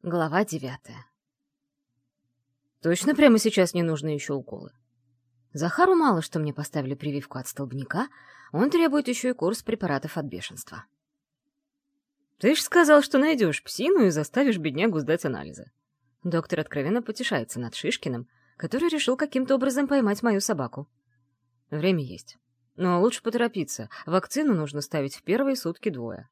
Глава 9. Точно прямо сейчас не нужны еще уколы? Захару мало, что мне поставили прививку от столбняка, он требует еще и курс препаратов от бешенства. Ты ж сказал, что найдешь псину и заставишь беднягу сдать анализы. Доктор откровенно потешается над Шишкиным, который решил каким-то образом поймать мою собаку. Время есть. Но лучше поторопиться. Вакцину нужно ставить в первые сутки 2.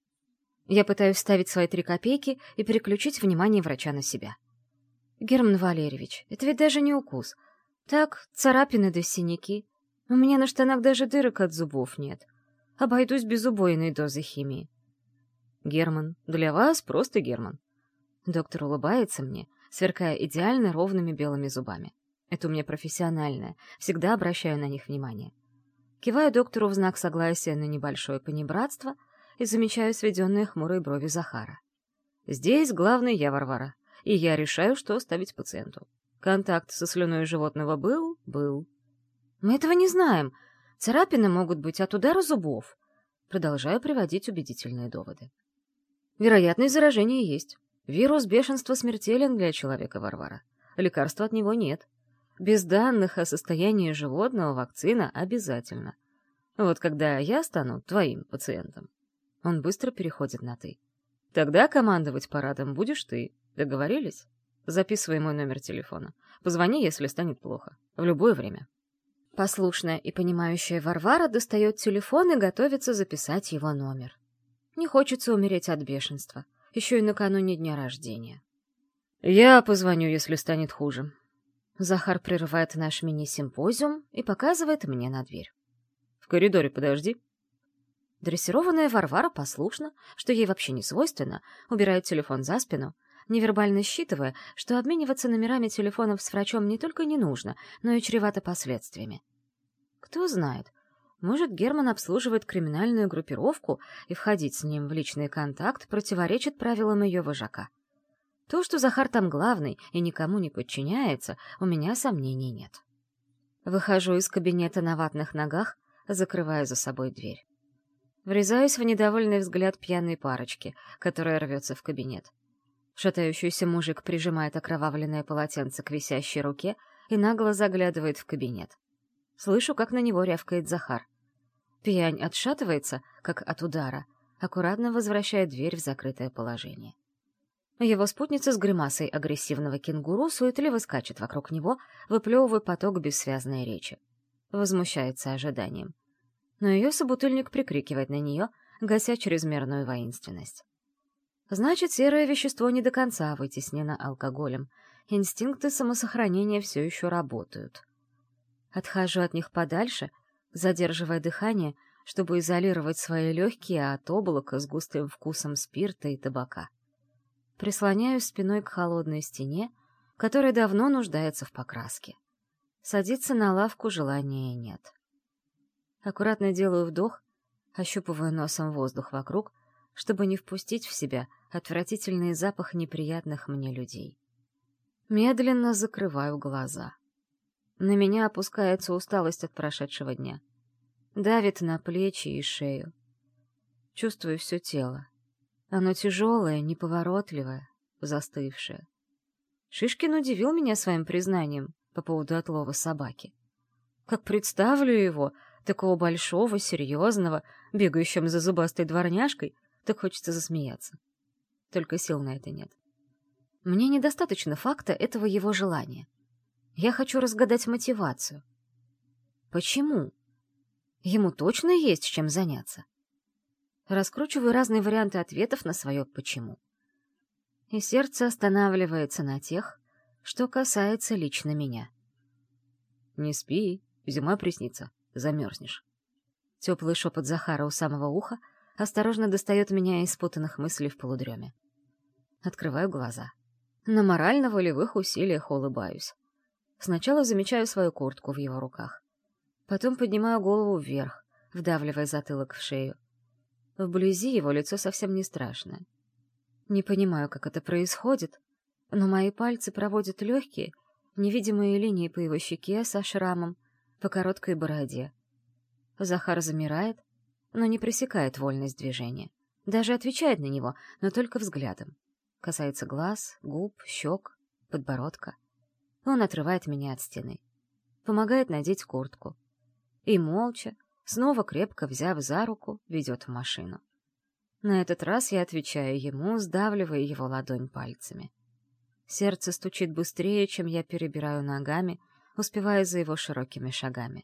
Я пытаюсь вставить свои 3 копейки и переключить внимание врача на себя. Герман Валерьевич, это ведь даже не укус. Так, царапины да синяки. У меня на штанах даже дырок от зубов нет. Обойдусь без убойной дозы химии. Герман, для вас просто Герман. Доктор улыбается мне, сверкая идеально ровными белыми зубами. Это у меня профессиональное, всегда обращаю на них внимание. Киваю доктору в знак согласия на небольшое понебратство и замечаю сведенные хмурые брови Захара. Здесь главный я, Варвара, и я решаю, что оставить пациенту. Контакт со слюной животного был? Был. Мы этого не знаем. Царапины могут быть от удара зубов. Продолжаю приводить убедительные доводы. Вероятность заражения есть. Вирус бешенства смертелен для человека, Варвара. Лекарства от него нет. Без данных о состоянии животного вакцина обязательно. Вот когда я стану твоим пациентом. Он быстро переходит на «ты». Тогда командовать парадом будешь ты. Договорились? Записывай мой номер телефона. Позвони, если станет плохо. В любое время. Послушная и понимающая Варвара достает телефон и готовится записать его номер. Не хочется умереть от бешенства. Еще и накануне дня рождения. Я позвоню, если станет хуже. Захар прерывает наш мини-симпозиум и показывает мне на дверь. В коридоре подожди. Дрессированная Варвара послушно, что ей вообще не свойственно, убирает телефон за спину, невербально считывая, что обмениваться номерами телефонов с врачом не только не нужно, но и чревато последствиями. Кто знает, может, Герман обслуживает криминальную группировку, и входить с ним в личный контакт противоречит правилам ее вожака. То, что Захар там главный и никому не подчиняется, у меня сомнений нет. Выхожу из кабинета на ватных ногах, закрывая за собой дверь. Врезаюсь в недовольный взгляд пьяной парочки, которая рвется в кабинет. Шатающийся мужик прижимает окровавленное полотенце к висящей руке и нагло заглядывает в кабинет. Слышу, как на него рявкает Захар. Пьянь отшатывается, как от удара, аккуратно возвращая дверь в закрытое положение. Его спутница с гримасой агрессивного кенгуру суетливо скачет вокруг него, выплевывая поток бессвязной речи. Возмущается ожиданием. Но ее собутыльник прикрикивает на нее, гася чрезмерную воинственность. Значит, серое вещество не до конца вытеснено алкоголем. Инстинкты самосохранения все еще работают. Отхожу от них подальше, задерживая дыхание, чтобы изолировать свои легкие от облака с густым вкусом спирта и табака. Прислоняюсь спиной к холодной стене, которая давно нуждается в покраске. Садиться на лавку желания нет. Аккуратно делаю вдох, ощупываю носом воздух вокруг, чтобы не впустить в себя отвратительный запах неприятных мне людей. Медленно закрываю глаза. На меня опускается усталость от прошедшего дня. Давит на плечи и шею. Чувствую все тело. Оно тяжелое, неповоротливое, застывшее. Шишкин удивил меня своим признанием по поводу отлова собаки. Как представлю его, такого большого, серьезного, бегающим за зубастой дворняжкой, так хочется засмеяться. Только сил на это нет. Мне недостаточно факта этого его желания. Я хочу разгадать мотивацию. Почему? Ему точно есть чем заняться. Раскручиваю разные варианты ответов на свое «почему». И сердце останавливается на тех, что касается лично меня. Не спи, зимой приснится, замерзнешь. Теплый шепот Захара у самого уха осторожно достает меня из спутанных мыслей в полудреме. Открываю глаза. На морально-волевых усилиях улыбаюсь. Сначала замечаю свою куртку в его руках. Потом поднимаю голову вверх, вдавливая затылок в шею. Вблизи его лицо совсем не страшное. Не понимаю, как это происходит, но мои пальцы проводят легкие, невидимые линии по его щеке со шрамом, по короткой бороде. Захар замирает, но не пресекает вольность движения. Даже отвечает на него, но только взглядом. Касается глаз, губ, щек, подбородка. Он отрывает меня от стены. Помогает надеть куртку. И молча, снова крепко взяв за руку, ведет в машину. На этот раз я отвечаю ему, сдавливая его ладонь пальцами. Сердце стучит быстрее, чем я перебираю ногами, успевая за его широкими шагами.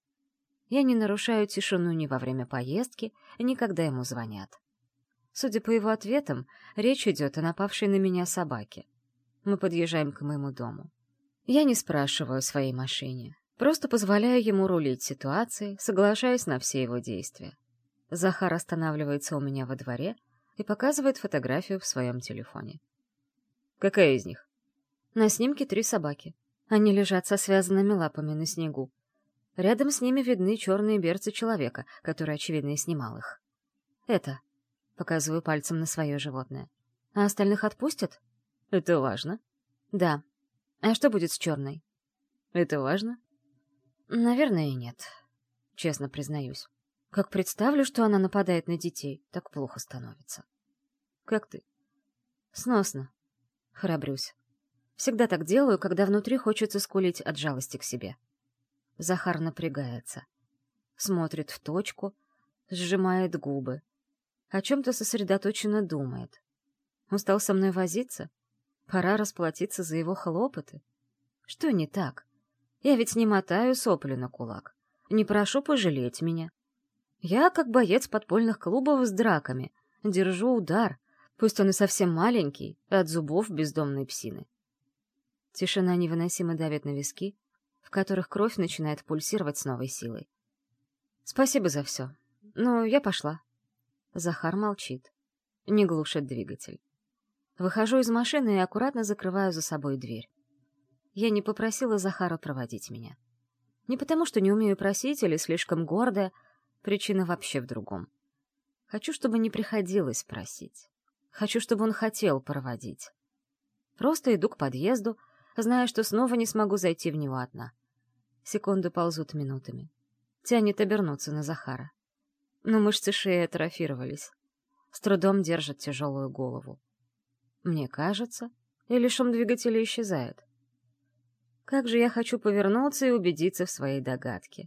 Я не нарушаю тишину ни во время поездки, ни когда ему звонят. Судя по его ответам, речь идет о напавшей на меня собаке. Мы подъезжаем к моему дому. Я не спрашиваю о своей машине, просто позволяю ему рулить ситуацией, соглашаясь на все его действия. Захар останавливается у меня во дворе и показывает фотографию в своем телефоне. «Какая из них?» На снимке 3 собаки. Они лежат со связанными лапами на снегу. Рядом с ними видны черные берцы человека, который, очевидно, и снимал их. «Это...» — показываю пальцем на свое животное. «А остальных отпустят?» «Это важно». «Да. А что будет с черной?» «Это важно?» «Наверное, и нет. Честно признаюсь. Как представлю, что она нападает на детей, так плохо становится». «Как ты?» «Сносно. Храбрюсь. Всегда так делаю, когда внутри хочется скулить от жалости к себе». Захар напрягается. Смотрит в точку, сжимает губы. О чем-то сосредоточенно думает. Устал со мной возиться? Пора расплатиться за его хлопоты. Что не так? Я ведь не мотаю сопли на кулак. Не прошу пожалеть меня. Я, как боец подпольных клубов с драками, держу удар, пусть он и совсем маленький, от зубов бездомной псины. Тишина невыносимо давит на виски, в которых кровь начинает пульсировать с новой силой. Спасибо за все. Но я пошла. Захар молчит. Не глушит двигатель. Выхожу из машины и аккуратно закрываю за собой дверь. Я не попросила Захара проводить меня. Не потому, что не умею просить или слишком гордая, причина вообще в другом. Хочу, чтобы не приходилось просить. Хочу, чтобы он хотел проводить. Просто иду к подъезду, зная, что снова не смогу зайти в него одна. Секунды ползут минутами. Тянет обернуться на Захара. Но мышцы шеи атрофировались. С трудом держит тяжелую голову. Мне кажется, или шум двигателя исчезает. Как же я хочу повернуться и убедиться в своей догадке.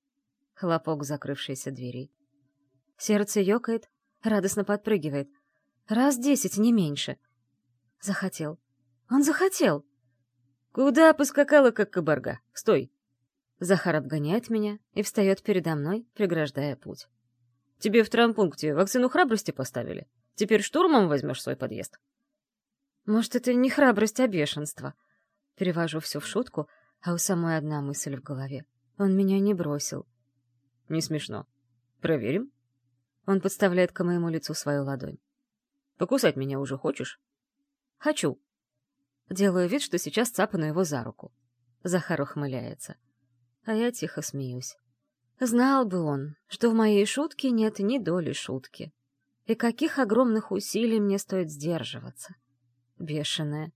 Хлопок закрывшейся двери. Сердце ёкает, радостно подпрыгивает. Раз 10, не меньше. Захотел. Он захотел. Куда поскакала, как кабарга? Стой! Захар обгоняет меня и встает передо мной, преграждая путь. Тебе в травмпункте вакцину храбрости поставили? Теперь штурмом возьмешь свой подъезд? Может, это не храбрость, а бешенство? Перевожу все в шутку, а у самой одна мысль в голове. Он меня не бросил. Не смешно. Проверим? Он подставляет к моему лицу свою ладонь. Покусать меня уже хочешь? Хочу. Делаю вид, что сейчас цапаю его за руку. Захар ухмыляется. А я тихо смеюсь. Знал бы он, что в моей шутке нет ни доли шутки. И каких огромных усилий мне стоит сдерживаться. Бешеная.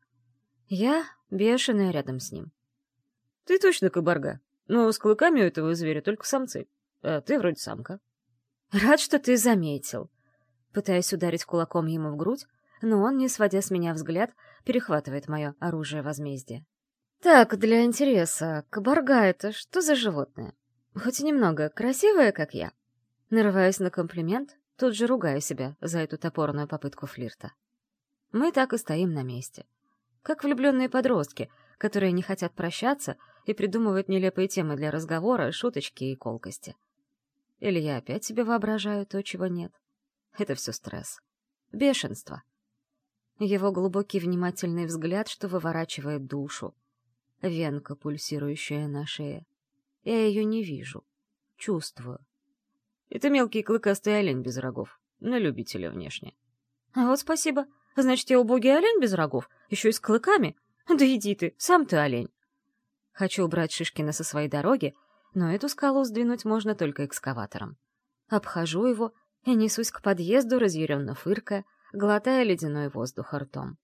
Я бешеная рядом с ним. Ты точно кабарга, но с клыками у этого зверя только самцы. А ты вроде самка. Рад, что ты заметил. Пытаюсь ударить кулаком ему в грудь, но он, не сводя с меня взгляд, перехватывает мое оружие возмездия. Так, для интереса, кабарга — это что за животное? Хоть и немного красивое, как я. Нарываюсь на комплимент, тут же ругаю себя за эту топорную попытку флирта. Мы так и стоим на месте. Как влюбленные подростки, которые не хотят прощаться и придумывают нелепые темы для разговора, шуточки и колкости. Или я опять себе воображаю то, чего нет. Это все стресс. Бешенство. Его глубокий внимательный взгляд, что выворачивает душу. Венка, пульсирующая на шее. Я ее не вижу. Чувствую. Это мелкий клыкастый олень без рогов. На любителя внешне. А вот спасибо. Значит, я убогий олень без рогов? Еще и с клыками? Да иди ты, сам ты олень. Хочу убрать Шишкина со своей дороги, но эту скалу сдвинуть можно только экскаватором. Обхожу его и несусь к подъезду, разъяренно фыркая, глотая ледяной воздух ртом.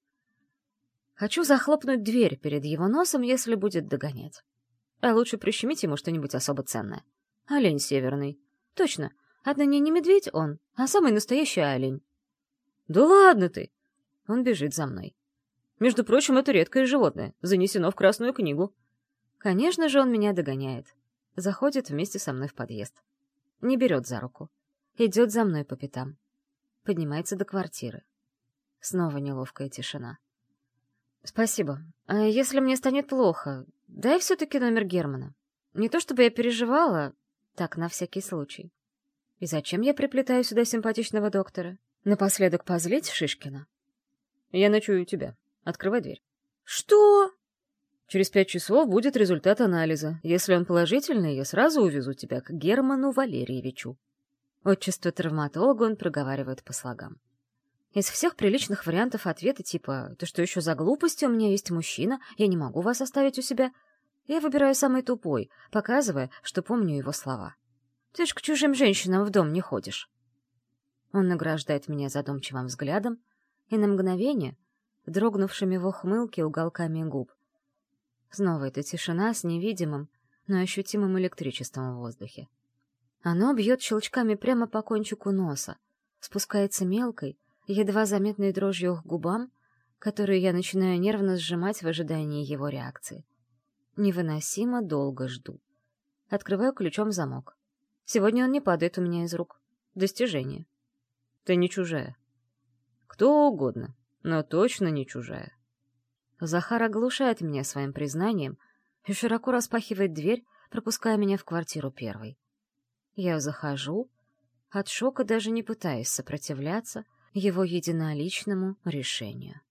Хочу захлопнуть дверь перед его носом, если будет догонять. А лучше прищемить ему что-нибудь особо ценное. Олень северный. Точно, однако не медведь он, а самый настоящий олень. Да ладно ты! Он бежит за мной. Между прочим, это редкое животное, занесено в Красную книгу. Конечно же, он меня догоняет. Заходит вместе со мной в подъезд. Не берет за руку. Идет за мной по пятам. Поднимается до квартиры. Снова неловкая тишина. «Спасибо. А если мне станет плохо, дай все-таки номер Германа. Не то чтобы я переживала, так, на всякий случай. И зачем я приплетаю сюда симпатичного доктора? Напоследок позлить Шишкина? Я ночую у тебя. Открывай дверь». «Что?» «Через 5 часов будет результат анализа. Если он положительный, я сразу увезу тебя к Герману Валерьевичу». Отчество травматолога он проговаривает по слогам. Из всех приличных вариантов ответа типа «Ты что еще за глупости? У меня есть мужчина, я не могу вас оставить у себя», я выбираю самый тупой, показывая, что помню его слова. «Ты ж к чужим женщинам в дом не ходишь». Он награждает меня задумчивым взглядом и на мгновение, дрогнувшими в ухмылке уголками губ. Снова эта тишина с невидимым, но ощутимым электричеством в воздухе. Оно бьет щелчками прямо по кончику носа, спускается мелкой, едва заметной дрожью к губам, которую я начинаю нервно сжимать в ожидании его реакции. Невыносимо долго жду. Открываю ключом замок. Сегодня он не падает у меня из рук. Достижение. Ты не чужая. Кто угодно, но точно не чужая. Захар оглушает меня своим признанием и широко распахивает дверь, пропуская меня в квартиру первой. Я захожу, от шока даже не пытаясь сопротивляться его единоличному решению.